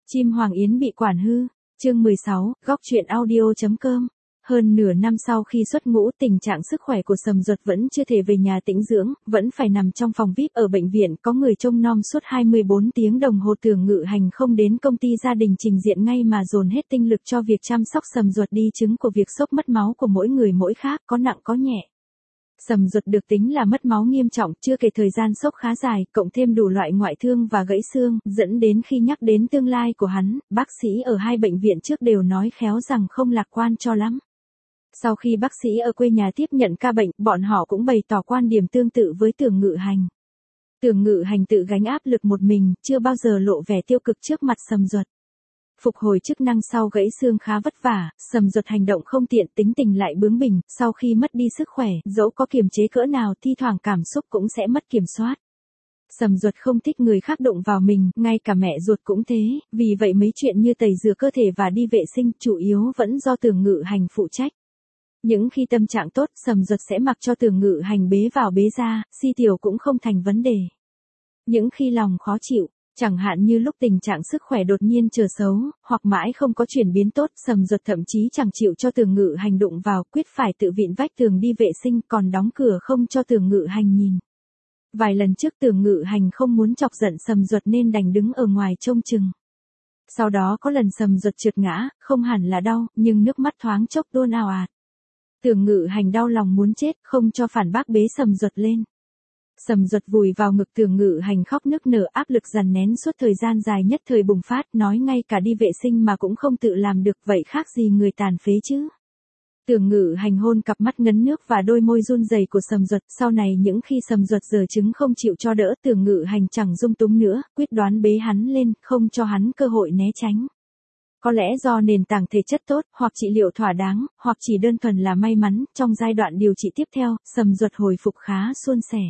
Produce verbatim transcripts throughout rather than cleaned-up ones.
Chim Hoàng Yến bị quản hư, chương mười sáu, góc truyện audio chấm com. Hơn nửa năm sau khi xuất ngũ, tình trạng sức khỏe của Sầm Duật vẫn chưa thể về nhà tĩnh dưỡng, vẫn phải nằm trong phòng vi ai pi ở bệnh viện, có người trông nom suốt hai mươi bốn tiếng đồng hồ. Tưởng Ngự Hành không đến công ty gia đình trình diện ngay mà dồn hết tinh lực cho việc chăm sóc Sầm Duật, đi chứng của việc sốc mất máu của mỗi người mỗi khác, có nặng có nhẹ. Sầm Duật được tính là mất máu nghiêm trọng, chưa kể thời gian sốc khá dài, cộng thêm đủ loại ngoại thương và gãy xương, dẫn đến khi nhắc đến tương lai của hắn, bác sĩ ở hai bệnh viện trước đều nói khéo rằng không lạc quan cho lắm. Sau khi bác sĩ ở quê nhà tiếp nhận ca bệnh, bọn họ cũng bày tỏ quan điểm tương tự với Tưởng Ngự Hành. Tưởng Ngự Hành tự gánh áp lực một mình, chưa bao giờ lộ vẻ tiêu cực trước mặt Sầm Duật. Phục hồi chức năng sau gãy xương khá vất vả, Sầm Duật hành động không tiện, tính tình lại bướng bỉnh, sau khi mất đi sức khỏe, dẫu có kiềm chế cỡ nào thi thoảng cảm xúc cũng sẽ mất kiểm soát. Sầm Duật không thích người khác đụng vào mình, ngay cả mẹ ruột cũng thế, vì vậy mấy chuyện như tẩy rửa cơ thể và đi vệ sinh chủ yếu vẫn do Tưởng Ngự Hành phụ trách. Những khi tâm trạng tốt, Sầm Duật sẽ mặc cho Tưởng Ngự Hành bế vào bế ra, si tiểu cũng không thành vấn đề. Những khi lòng khó chịu, chẳng hạn như lúc tình trạng sức khỏe đột nhiên trở xấu, hoặc mãi không có chuyển biến tốt, Sầm Duật thậm chí chẳng chịu cho Tưởng Ngự Hành đụng vào, quyết phải tự vịn vách tường đi vệ sinh, còn đóng cửa không cho Tưởng Ngự Hành nhìn. Vài lần trước Tưởng Ngự Hành không muốn chọc giận Sầm Duật nên đành đứng ở ngoài trông chừng. Sau đó có lần Sầm Duật trượt ngã, không hẳn là đau, nhưng nước mắt thoáng chốc tuôn ào ạt. Tưởng Ngự Hành đau lòng muốn chết, không cho phản bác, bế Sầm Duật lên. Sầm Duật vùi vào ngực Tưởng Ngự Hành khóc nức nở, áp lực dằn nén suốt thời gian dài nhất thời bùng phát, nói ngay cả đi vệ sinh mà cũng không tự làm được, vậy khác gì người tàn phế chứ. Tưởng Ngự Hành hôn cặp mắt ngấn nước và đôi môi run rẩy của Sầm Duật, sau này những khi Sầm Duật giở chứng không chịu cho đỡ, Tưởng Ngự Hành chẳng dung túng nữa, quyết đoán bế hắn lên, không cho hắn cơ hội né tránh. Có lẽ do nền tảng thể chất tốt, hoặc trị liệu thỏa đáng, hoặc chỉ đơn thuần là may mắn, trong giai đoạn điều trị tiếp theo, Sầm Duật hồi phục khá suôn sẻ.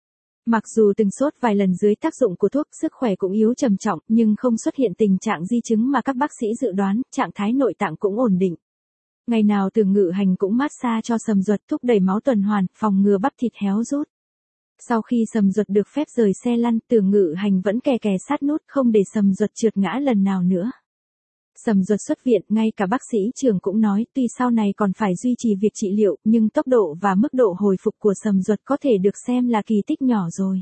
Mặc dù từng sốt vài lần dưới tác dụng của thuốc, sức khỏe cũng yếu trầm trọng, nhưng không xuất hiện tình trạng di chứng mà các bác sĩ dự đoán, trạng thái nội tạng cũng ổn định. Ngày nào Tưởng Ngự Hành cũng massage cho Sầm Duật, thúc đẩy máu tuần hoàn, phòng ngừa bắp thịt héo rút. Sau khi Sầm Duật được phép rời xe lăn, Tưởng Ngự Hành vẫn kè kè sát nút không để Sầm Duật trượt ngã lần nào nữa. Sầm Duật xuất viện, ngay cả bác sĩ trưởng cũng nói, tuy sau này còn phải duy trì việc trị liệu, nhưng tốc độ và mức độ hồi phục của Sầm Duật có thể được xem là kỳ tích nhỏ rồi.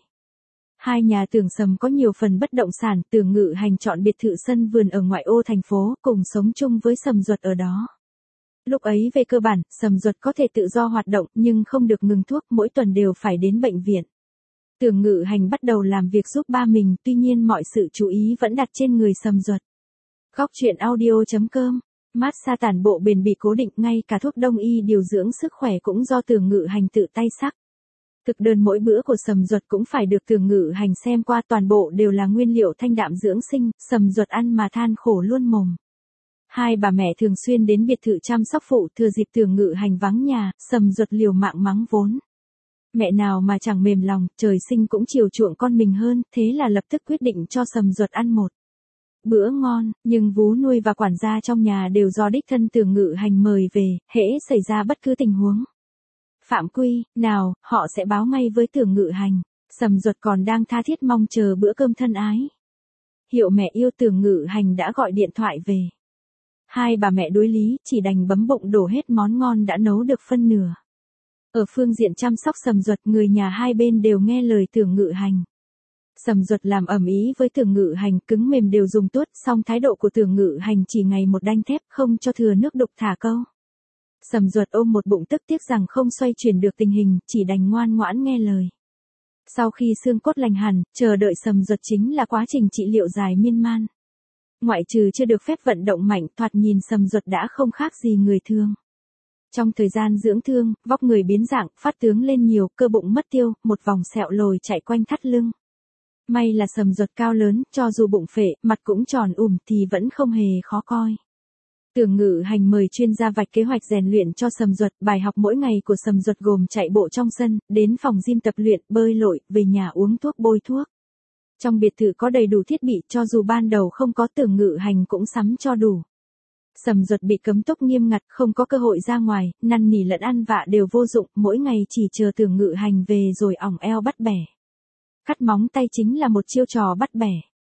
Hai nhà Tưởng Sầm có nhiều phần bất động sản, Tưởng Ngự Hành chọn biệt thự sân vườn ở ngoại ô thành phố, cùng sống chung với Sầm Duật ở đó. Lúc ấy về cơ bản, Sầm Duật có thể tự do hoạt động, nhưng không được ngừng thuốc, mỗi tuần đều phải đến bệnh viện. Tưởng Ngự Hành bắt đầu làm việc giúp ba mình, tuy nhiên mọi sự chú ý vẫn đặt trên người Sầm Duật. Góc truyện audio chấm com. Massage tản bộ bền bỉ cố định, ngay cả thuốc đông y điều dưỡng sức khỏe cũng do Tưởng Ngự Hành tự tay sắc. Thực đơn mỗi bữa của Sầm Duật cũng phải được Tưởng Ngự Hành xem qua, toàn bộ đều là nguyên liệu thanh đạm dưỡng sinh, Sầm Duật ăn mà than khổ luôn mồm. Hai bà mẹ thường xuyên đến biệt thự chăm sóc phụ, thừa dịp Tưởng Ngự Hành vắng nhà, Sầm Duật liều mạng mắng vốn. Mẹ nào mà chẳng mềm lòng, trời sinh cũng chiều chuộng con mình hơn, thế là lập tức quyết định cho Sầm Duật ăn một bữa ngon, nhưng vú nuôi và quản gia trong nhà đều do đích thân Tưởng Ngự Hành mời về, hễ xảy ra bất cứ tình huống phạm quy nào, họ sẽ báo ngay với Tưởng Ngự Hành. Sầm Duật còn đang tha thiết mong chờ bữa cơm thân ái. Hiệu mẹ yêu Tưởng Ngự Hành đã gọi điện thoại về. Hai bà mẹ đối lý, chỉ đành bấm bụng đổ hết món ngon đã nấu được phân nửa. Ở phương diện chăm sóc Sầm Duật, người nhà hai bên đều nghe lời Tưởng Ngự Hành. Sầm Duật làm ầm ĩ với Tưởng Ngự Hành, cứng mềm đều dùng tuốt, song thái độ của Tưởng Ngự Hành chỉ ngày một đanh thép, không cho thừa nước đục thả câu. Sầm Duật ôm một bụng tức tiếc rằng không xoay chuyển được tình hình, chỉ đành ngoan ngoãn nghe lời. Sau khi xương cốt lành hẳn, chờ đợi Sầm Duật chính là quá trình trị liệu dài miên man. Ngoại trừ chưa được phép vận động mạnh, thoạt nhìn Sầm Duật đã không khác gì người thường. Trong thời gian dưỡng thương, vóc người biến dạng, phát tướng lên nhiều, cơ bụng mất tiêu, một vòng sẹo lồi chạy quanh thắt lưng. May là Sầm Duật cao lớn, cho dù bụng phệ, mặt cũng tròn ùm thì vẫn không hề khó coi. Tưởng Ngự Hành mời chuyên gia vạch kế hoạch rèn luyện cho Sầm Duật, bài học mỗi ngày của Sầm Duật gồm chạy bộ trong sân, đến phòng gym tập luyện, bơi lội, về nhà uống thuốc bôi thuốc. Trong biệt thự có đầy đủ thiết bị, cho dù ban đầu không có, Tưởng Ngự Hành cũng sắm cho đủ. Sầm Duật bị cấm túc nghiêm ngặt, không có cơ hội ra ngoài, năn nỉ lẫn ăn vạ đều vô dụng, mỗi ngày chỉ chờ Tưởng Ngự Hành về rồi ỏng eo bắt bẻ. Cắt móng tay chính là một chiêu trò bắt bẻ.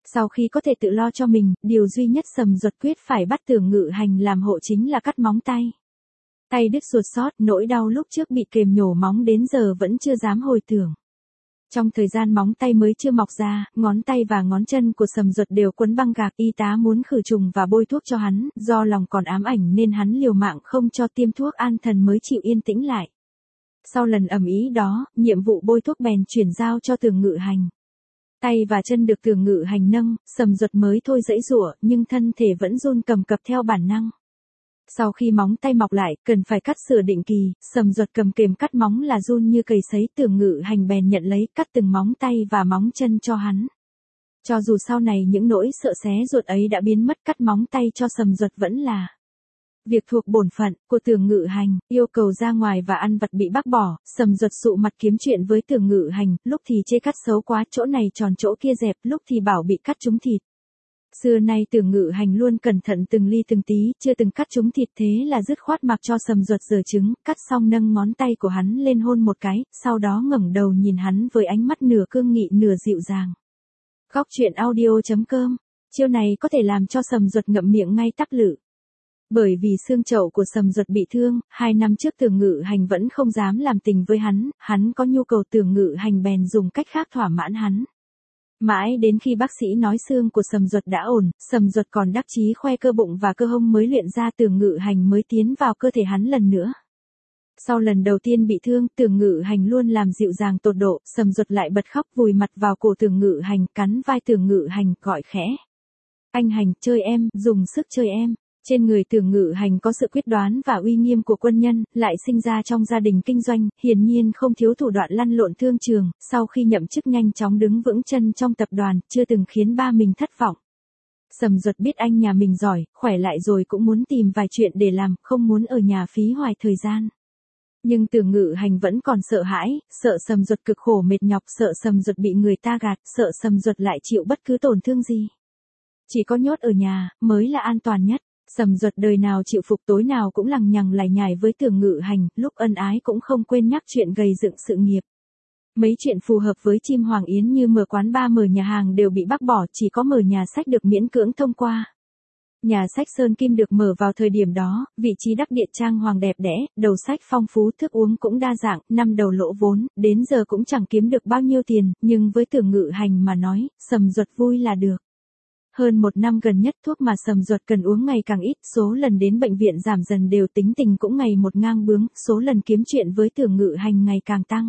Sau khi có thể tự lo cho mình, điều duy nhất Sầm Duật quyết phải bắt Tưởng Ngự Hành làm hộ chính là cắt móng tay. Tay đứt ruột sót, nỗi đau lúc trước bị kềm nhổ móng đến giờ vẫn chưa dám hồi tưởng. Trong thời gian móng tay mới chưa mọc ra, ngón tay và ngón chân của Sầm Duật đều quấn băng gạc, y tá muốn khử trùng và bôi thuốc cho hắn, do lòng còn ám ảnh nên hắn liều mạng không cho tiêm thuốc an thần mới chịu yên tĩnh lại. Sau lần ầm ĩ đó, nhiệm vụ bôi thuốc bèn chuyển giao cho Tưởng Ngự Hành. Tay và chân được Tưởng Ngự Hành nâng, Sầm Duật mới thôi giãy giụa, nhưng thân thể vẫn run cầm cập theo bản năng. Sau khi móng tay mọc lại, cần phải cắt sửa định kỳ, Sầm Duật cầm kềm cắt móng là run như cầy sấy, Tưởng Ngự Hành bèn nhận lấy cắt từng móng tay và móng chân cho hắn. Cho dù sau này những nỗi sợ xé ruột ấy đã biến mất, cắt móng tay cho Sầm Duật vẫn là việc thuộc bổn phận của Tưởng Ngự Hành. Yêu cầu ra ngoài và ăn vặt bị bác bỏ, Sầm Duật sụ mặt kiếm chuyện với Tưởng Ngự Hành, lúc thì chê cắt xấu quá, chỗ này tròn chỗ kia dẹp, lúc thì bảo bị cắt trúng thịt. Xưa nay Tưởng Ngự Hành luôn cẩn thận từng ly từng tí, chưa từng cắt trúng thịt, thế là dứt khoát mặc cho Sầm Duật giở trứng, cắt xong nâng ngón tay của hắn lên hôn một cái, sau đó ngẩng đầu nhìn hắn với ánh mắt nửa cương nghị nửa dịu dàng. Góc truyện audio chấm com, chiêu này có thể làm cho Sầm Duật ngậm miệng ngay tắc lự. Bởi vì xương chậu của Sầm Duật bị thương, hai năm trước Tưởng Ngự Hành vẫn không dám làm tình với hắn, hắn có nhu cầu Tưởng Ngự Hành bèn dùng cách khác thỏa mãn hắn. Mãi đến khi bác sĩ nói xương của Sầm Duật đã ổn, Sầm Duật còn đắc chí khoe cơ bụng và cơ hông mới luyện ra, Tưởng Ngự Hành mới tiến vào cơ thể hắn lần nữa. Sau lần đầu tiên bị thương, Tưởng Ngự Hành luôn làm dịu dàng tột độ, Sầm Duật lại bật khóc vùi mặt vào cổ Tưởng Ngự Hành, cắn vai Tưởng Ngự Hành, gọi khẽ. Anh Hành, chơi em, dùng sức chơi em. Trên người Tưởng Ngự Hành có sự quyết đoán và uy nghiêm của quân nhân, lại sinh ra trong gia đình kinh doanh, hiển nhiên không thiếu thủ đoạn lăn lộn thương trường, sau khi nhậm chức nhanh chóng đứng vững chân trong tập đoàn, chưa từng khiến ba mình thất vọng. Sầm Duật biết anh nhà mình giỏi, khỏe lại rồi cũng muốn tìm vài chuyện để làm, không muốn ở nhà phí hoài thời gian. Nhưng Tưởng Ngự Hành vẫn còn sợ hãi, sợ Sầm Duật cực khổ mệt nhọc, sợ Sầm Duật bị người ta gạt, sợ Sầm Duật lại chịu bất cứ tổn thương gì. Chỉ có nhốt ở nhà, mới là an toàn nhất. Sầm Duật đời nào chịu phục, tối nào cũng lằng nhằng lải nhải với Tưởng Ngự Hành, lúc ân ái cũng không quên nhắc chuyện gầy dựng sự nghiệp. Mấy chuyện phù hợp với chim hoàng yến như mở quán bar, mở nhà hàng đều bị bác bỏ, chỉ có mở nhà sách được miễn cưỡng thông qua. Nhà sách Sơn Kim được mở vào thời điểm đó, vị trí đắc địa, trang hoàng đẹp đẽ, đầu sách phong phú, thức uống cũng đa dạng, năm đầu lỗ vốn, đến giờ cũng chẳng kiếm được bao nhiêu tiền, nhưng với Tưởng Ngự Hành mà nói, Sầm Duật vui là được. Hơn một năm gần nhất thuốc mà Sầm Duật cần uống ngày càng ít, số lần đến bệnh viện giảm dần đều, tính tình cũng ngày một ngang bướng, số lần kiếm chuyện với Tưởng Ngự Hành ngày càng tăng.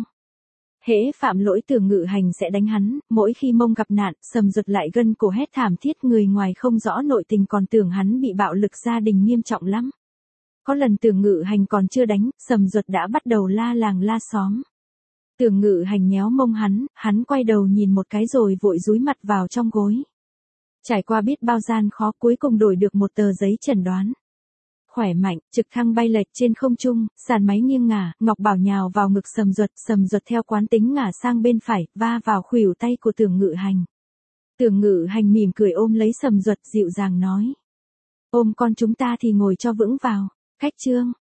Hễ phạm lỗi Tưởng Ngự Hành sẽ đánh hắn, mỗi khi mông gặp nạn, Sầm Duật lại gân cổ hét thảm thiết, người ngoài không rõ nội tình còn tưởng hắn bị bạo lực gia đình nghiêm trọng lắm. Có lần Tưởng Ngự Hành còn chưa đánh, Sầm Duật đã bắt đầu la làng la xóm. Tưởng Ngự Hành nhéo mông hắn, hắn quay đầu nhìn một cái rồi vội dúi mặt vào trong gối. Trải qua biết bao gian khó, cuối cùng đổi được một tờ giấy chẩn đoán. Khỏe mạnh, trực thăng bay lệch trên không trung, sàn máy nghiêng ngả, Ngọc Bảo nhào vào ngực Sầm Duật, Sầm Duật theo quán tính ngả sang bên phải, va vào khuỷu tay của Tưởng Ngự Hành. Tưởng Ngự Hành mỉm cười ôm lấy Sầm Duật, dịu dàng nói. Ôm con chúng ta thì ngồi cho vững vào. Cách chương.